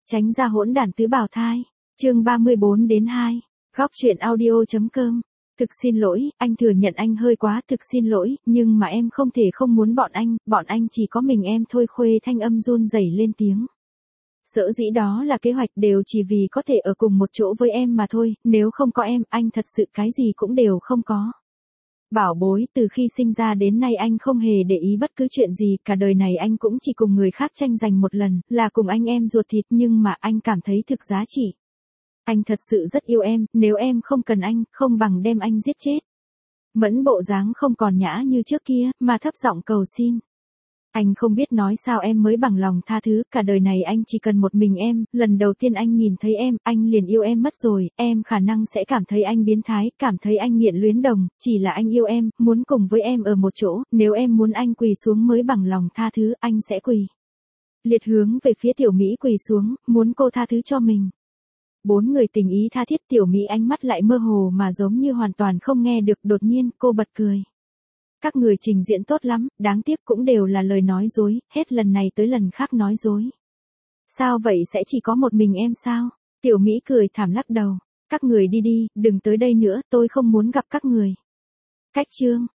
Tránh ra hỗn đản tứ bào thai. Chương 34-2. Góc truyện audio.com. Thực xin lỗi, anh thừa nhận anh hơi quá, thực xin lỗi, nhưng mà em không thể không muốn bọn anh chỉ có mình em thôi. Khuê thanh âm run rẩy lên tiếng. Sở dĩ đó là kế hoạch đều chỉ vì có thể ở cùng một chỗ với em mà thôi, nếu không có em, anh thật sự cái gì cũng đều không có. Bảo bối, từ khi sinh ra đến nay anh không hề để ý bất cứ chuyện gì, cả đời này anh cũng chỉ cùng người khác tranh giành một lần, là cùng anh em ruột thịt, nhưng mà anh cảm thấy thực giá trị. Anh thật sự rất yêu em, nếu em không cần anh, không bằng đem anh giết chết. Mẫn bộ dáng không còn nhã như trước kia, mà thấp giọng cầu xin. Anh không biết nói sao em mới bằng lòng tha thứ, cả đời này anh chỉ cần một mình em, lần đầu tiên anh nhìn thấy em, anh liền yêu em mất rồi, em khả năng sẽ cảm thấy anh biến thái, cảm thấy anh nghiện luyến đồng, chỉ là anh yêu em, muốn cùng với em ở một chỗ, nếu em muốn anh quỳ xuống mới bằng lòng tha thứ, anh sẽ quỳ. Liệt hướng về phía Tiểu Mỹ quỳ xuống, muốn cô tha thứ cho mình. Bốn người tình ý tha thiết. Tiểu Mỹ ánh mắt lại mơ hồ mà giống như hoàn toàn không nghe được, đột nhiên cô bật cười. Các người trình diễn tốt lắm, đáng tiếc cũng đều là lời nói dối, hết lần này tới lần khác nói dối. Sao vậy, sẽ chỉ có một mình em sao? Tiểu Mỹ cười thảm lắc đầu. Các người đi đi, đừng tới đây nữa, tôi không muốn gặp các người. Cách chương.